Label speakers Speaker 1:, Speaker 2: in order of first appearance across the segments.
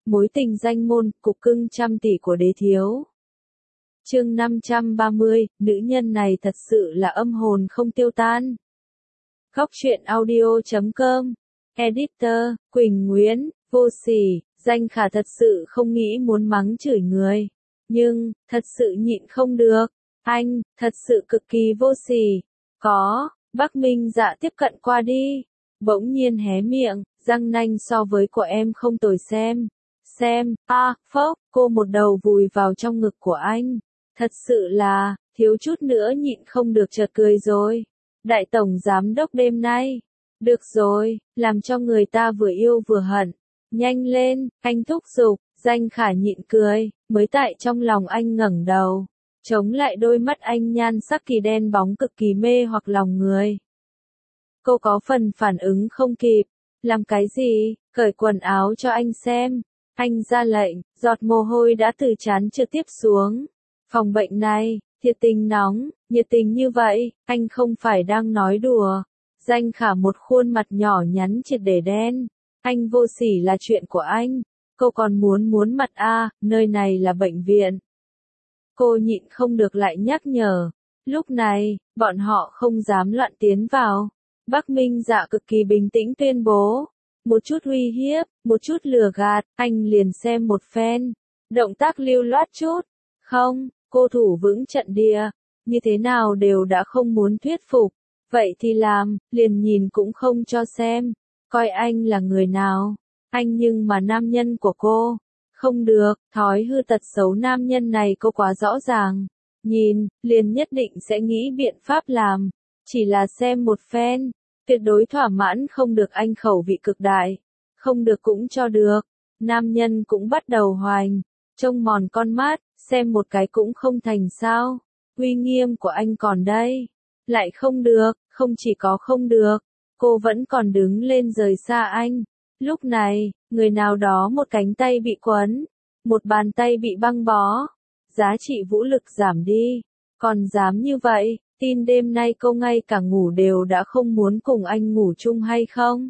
Speaker 1: Mối tình danh môn, cục cưng trăm tỷ của đế thiếu. Chương 530, nữ nhân này thật sự là âm hồn không tiêu tan. Góc truyện audio.com. Editor, Quỳnh Nguyễn, vô sỉ, Danh Khả thật sự không nghĩ muốn mắng chửi người. Nhưng, thật sự nhịn không được. Anh, thật sự cực kỳ vô sỉ. Có, Bắc Minh Dạ tiếp cận qua đi. Bỗng nhiên hé miệng, răng nanh so với của em không tồi xem. Phốc, cô một đầu vùi vào trong ngực của anh. Thật sự là, thiếu chút nữa nhịn không được chợt cười rồi. Đại tổng giám đốc đêm nay. Được rồi, làm cho người ta vừa yêu vừa hận. Nhanh lên, anh thúc giục, Danh Khả nhịn cười, mới tại trong lòng anh ngẩng đầu. Chống lại đôi mắt anh nhan sắc kỳ đen bóng cực kỳ mê hoặc lòng người. Cô có phần phản ứng không kịp. Làm cái gì? Cởi quần áo cho anh xem. Anh ra lệnh, giọt mồ hôi đã từ trán trực tiếp xuống. Phòng bệnh này, thiệt tình nóng, nhiệt tình như vậy, anh không phải đang nói đùa. Danh Khả một khuôn mặt nhỏ nhắn triệt để đen. Anh vô sỉ là chuyện của anh. Cô còn muốn mặt nơi này là bệnh viện. Cô nhịn không được lại nhắc nhở. Lúc này, bọn họ không dám loạn tiến vào. Bắc Minh Dạ cực kỳ bình tĩnh tuyên bố. Một chút uy hiếp, một chút lừa gạt, anh liền xem một phen. Động tác lưu loát chút. Không, cô thủ vững trận địa. Như thế nào đều đã không muốn thuyết phục. Vậy thì làm, liền nhìn cũng không cho xem. Coi anh là người nào. Anh nhưng mà nam nhân của cô. Không được, thói hư tật xấu nam nhân này cô quá rõ ràng. Nhìn, liền nhất định sẽ nghĩ biện pháp làm. Chỉ là xem một phen. Tuyệt đối thỏa mãn không được anh khẩu vị cực đại. Không được cũng cho được. Nam nhân cũng bắt đầu hoành. Trông mòn con mắt, xem một cái cũng không thành sao. Uy nghiêm của anh còn đây. Lại không được, không chỉ có không được. Cô vẫn còn đứng lên rời xa anh. Lúc này, người nào đó một cánh tay bị quấn. Một bàn tay bị băng bó. Giá trị vũ lực giảm đi. Còn dám như vậy, tin đêm nay cô ngay cả ngủ đều đã không muốn cùng anh ngủ chung hay không?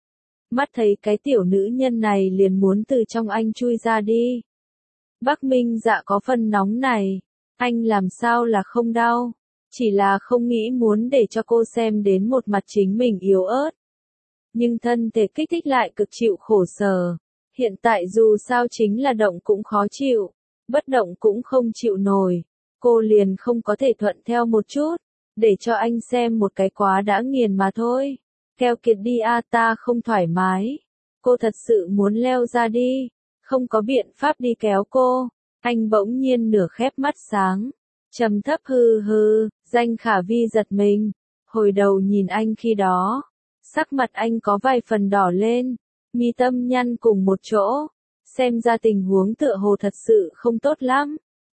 Speaker 1: Mắt thấy cái tiểu nữ nhân này liền muốn từ trong anh chui ra đi. Bắc Minh Dạ có phần nóng này. Anh làm sao là không đau? Chỉ là không nghĩ muốn để cho cô xem đến một mặt chính mình yếu ớt. Nhưng thân thể kích thích lại cực chịu khổ sở. Hiện tại dù sao chính là động cũng khó chịu. Bất động cũng không chịu nổi. Cô liền không có thể thuận theo một chút. Để cho anh xem một cái quá đã nghiền mà thôi. Keo kiệt đi ta không thoải mái. Cô thật sự muốn leo ra đi. Không có biện pháp đi kéo cô. Anh bỗng nhiên nửa khép mắt sáng. Trầm thấp hừ, Danh Khả vi giật mình. Hồi đầu nhìn anh khi đó. Sắc mặt anh có vài phần đỏ lên. Mi tâm nhăn cùng một chỗ. Xem ra tình huống tựa hồ thật sự không tốt lắm.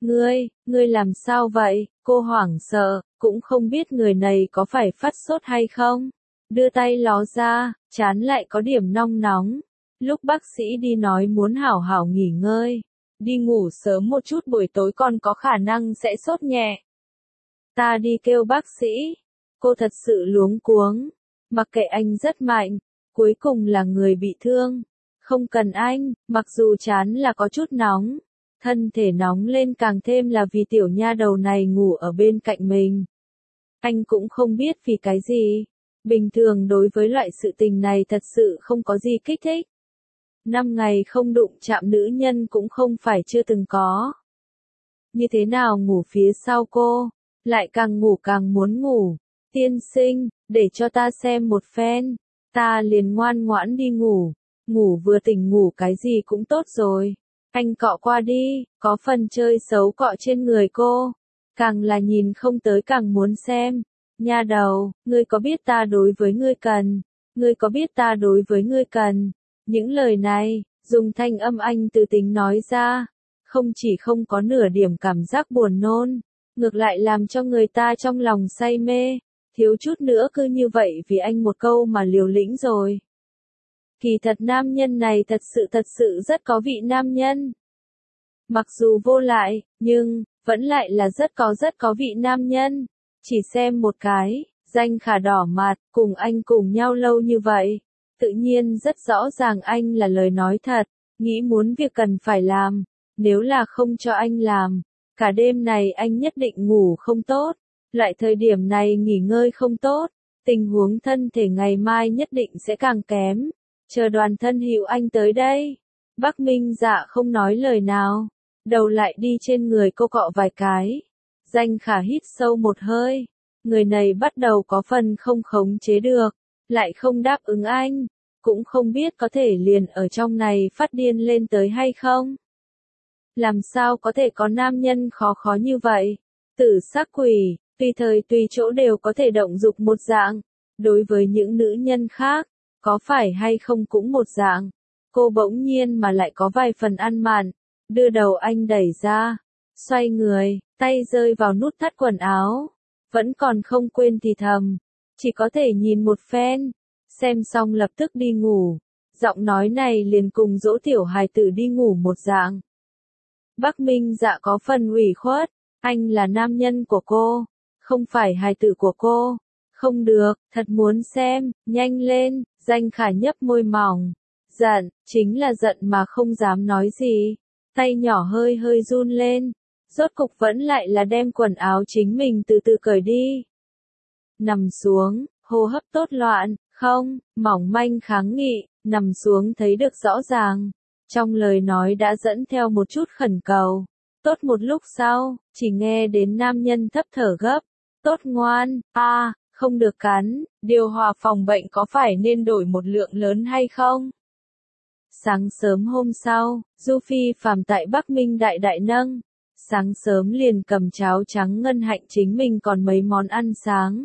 Speaker 1: Ngươi làm sao vậy? Cô hoảng sợ, cũng không biết người này có phải phát sốt hay không. Đưa tay ló ra, trán lại có điểm nong nóng. Lúc bác sĩ đi nói muốn hảo hảo nghỉ ngơi. Đi ngủ sớm một chút buổi tối còn có khả năng sẽ sốt nhẹ. Ta đi kêu bác sĩ. Cô thật sự luống cuống. Mặc kệ anh rất mạnh. Cuối cùng là người bị thương. Không cần anh, mặc dù trán là có chút nóng. Thân thể nóng lên càng thêm là vì tiểu nha đầu này ngủ ở bên cạnh mình. Anh cũng không biết vì cái gì. Bình thường đối với loại sự tình này thật sự không có gì kích thích. 5 ngày không đụng chạm nữ nhân cũng không phải chưa từng có. Như thế nào ngủ phía sau cô, lại càng ngủ càng muốn ngủ. Tiên sinh, để cho ta xem một phen. Ta liền ngoan ngoãn đi ngủ. Ngủ vừa tỉnh ngủ cái gì cũng tốt rồi. Anh cọ qua đi, có phần chơi xấu cọ trên người cô. Càng là nhìn không tới càng muốn xem. Nha đầu, ngươi có biết ta đối với ngươi cần? Ngươi có biết ta đối với ngươi cần? Những lời này, dùng thanh âm anh từ tính nói ra. Không chỉ không có nửa điểm cảm giác buồn nôn. Ngược lại làm cho người ta trong lòng say mê. Thiếu chút nữa cứ như vậy vì anh một câu mà liều lĩnh rồi. Kỳ thật nam nhân này thật sự rất có vị nam nhân. Mặc dù vô lại, nhưng, vẫn lại là rất có vị nam nhân. Chỉ xem một cái, Danh Khả đỏ mặt, cùng anh cùng nhau lâu như vậy. Tự nhiên rất rõ ràng anh là lời nói thật. nghĩ muốn việc cần phải làm, nếu là không cho anh làm, cả đêm này anh nhất định ngủ không tốt, lại thời điểm này nghỉ ngơi không tốt, tình huống thân thể ngày mai nhất định sẽ càng kém. Chờ Đoàn Thân Hữu anh tới đây. Bắc Minh Dạ không nói lời nào, đầu lại đi trên người cô cọ vài cái. Danh Khả hít sâu một hơi, người này bắt đầu có phần không khống chế được, lại không đáp ứng anh, cũng không biết có thể liền ở trong này phát điên lên tới hay không. Làm sao có thể có nam nhân khó khó như vậy? Tử sắc quỷ, tùy thời tùy chỗ đều có thể động dục một dạng, đối với những nữ nhân khác, có phải hay không cũng một dạng. Cô bỗng nhiên mà lại có vài phần ăn mạn, đưa đầu anh đẩy ra, xoay người, tay rơi vào nút thắt quần áo, vẫn còn không quên thì thầm, chỉ có thể nhìn một phen, xem xong lập tức đi ngủ. Giọng nói này liền cùng dỗ tiểu hài tử đi ngủ một dạng. Bắc Minh Dạ có phần ủy khuất, anh là nam nhân của cô, không phải hài tử của cô. Không được, thật muốn xem, nhanh lên. Danh Khả nhấp môi mỏng, giận, chính là giận mà không dám nói gì, tay nhỏ hơi hơi run lên, rốt cục vẫn lại là đem quần áo chính mình từ từ cởi đi. Nằm xuống, hô hấp tốt loạn, không, mỏng manh kháng nghị, nằm xuống thấy được rõ ràng, trong lời nói đã dẫn theo một chút khẩn cầu. Tốt một lúc sau, chỉ nghe đến nam nhân thấp thở gấp, tốt ngoan, không được cắn, điều hòa phòng bệnh có phải nên đổi một lượng lớn hay không? Sáng sớm hôm sau, Du Phi Phàm tại Bắc Minh Đại Đại nâng, sáng sớm liền cầm cháo trắng ngân hạnh chính mình còn mấy món ăn sáng.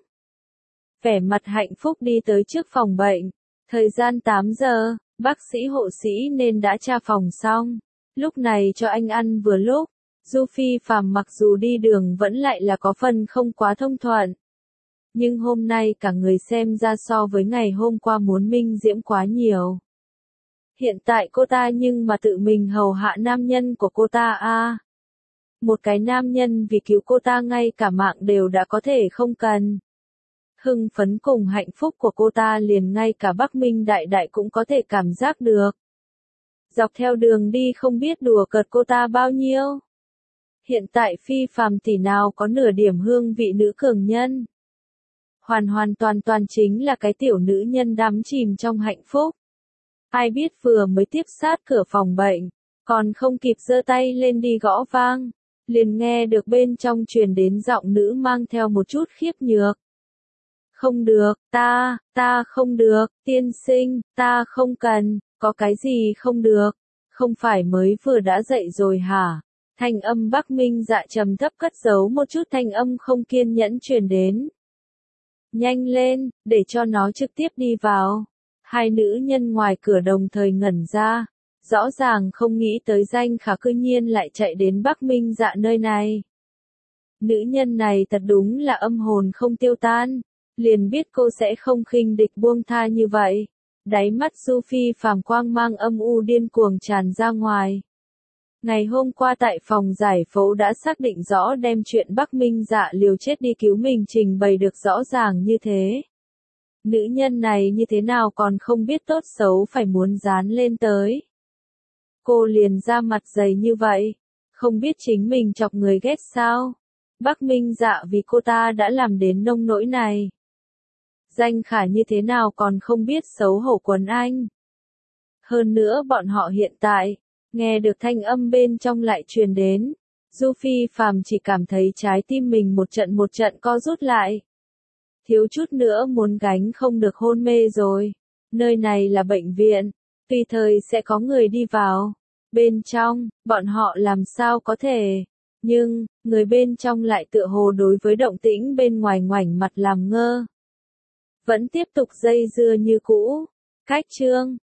Speaker 1: Vẻ mặt hạnh phúc đi tới trước phòng bệnh, thời gian 8 giờ, bác sĩ hộ sĩ nên đã tra phòng xong, lúc này cho anh ăn vừa lúc. Du Phi Phàm mặc dù đi đường vẫn lại là có phần không quá thông thuận. Nhưng hôm nay cả người xem ra so với ngày hôm qua muốn minh diễm quá nhiều. Hiện tại cô ta nhưng mà tự mình hầu hạ nam nhân của cô ta Một cái nam nhân vì cứu cô ta ngay cả mạng đều đã có thể không cần. Hưng phấn cùng hạnh phúc của cô ta liền ngay cả Bắc Minh Đại Đại cũng có thể cảm giác được. Dọc theo đường đi không biết đùa cợt cô ta bao nhiêu. Hiện tại Phi Phàm tỷ nào có nửa điểm hương vị nữ cường nhân. Hoàn hoàn toàn toàn chính là cái tiểu nữ nhân đắm chìm trong hạnh phúc. Ai biết vừa mới tiếp sát cửa phòng bệnh, còn không kịp giơ tay lên đi gõ vang, liền nghe được bên trong truyền đến giọng nữ mang theo một chút khiếp nhược. Không được, ta không được, tiên sinh, ta không cần, có cái gì không được, không phải mới vừa đã dậy rồi hả? Thanh âm Bắc Minh Dạ trầm thấp cất giấu một chút thanh âm không kiên nhẫn truyền đến. Nhanh lên, để cho nó trực tiếp đi vào. Hai nữ nhân ngoài cửa đồng thời ngẩn ra, rõ ràng không nghĩ tới Danh Khả cư nhiên lại chạy đến Bắc Minh Dạ nơi này. Nữ nhân này thật đúng là âm hồn không tiêu tan, liền biết cô sẽ không khinh địch buông tha như vậy. Đáy mắt Du Phi Phàm quang mang âm u điên cuồng tràn ra ngoài. Ngày hôm qua tại phòng giải phẫu đã xác định rõ đem chuyện Bắc Minh Dạ liều chết đi cứu mình trình bày được rõ ràng như thế. Nữ nhân này như thế nào còn không biết tốt xấu phải muốn dán lên tới. Cô liền ra mặt dày như vậy, không biết chính mình chọc người ghét sao. Bắc Minh Dạ vì cô ta đã làm đến nông nỗi này. Danh Khả như thế nào còn không biết xấu hổ quấn anh. Hơn nữa bọn họ hiện tại, nghe được thanh âm bên trong lại truyền đến. Du Phi Phàm chỉ cảm thấy trái tim mình một trận co rút lại. Thiếu chút nữa muốn gánh không được hôn mê rồi. Nơi này là bệnh viện, tùy thời sẽ có người đi vào. Bên trong, bọn họ làm sao có thể. Nhưng, người bên trong lại tựa hồ đối với động tĩnh bên ngoài ngoảnh mặt làm ngơ. Vẫn tiếp tục dây dưa như cũ. Cách chương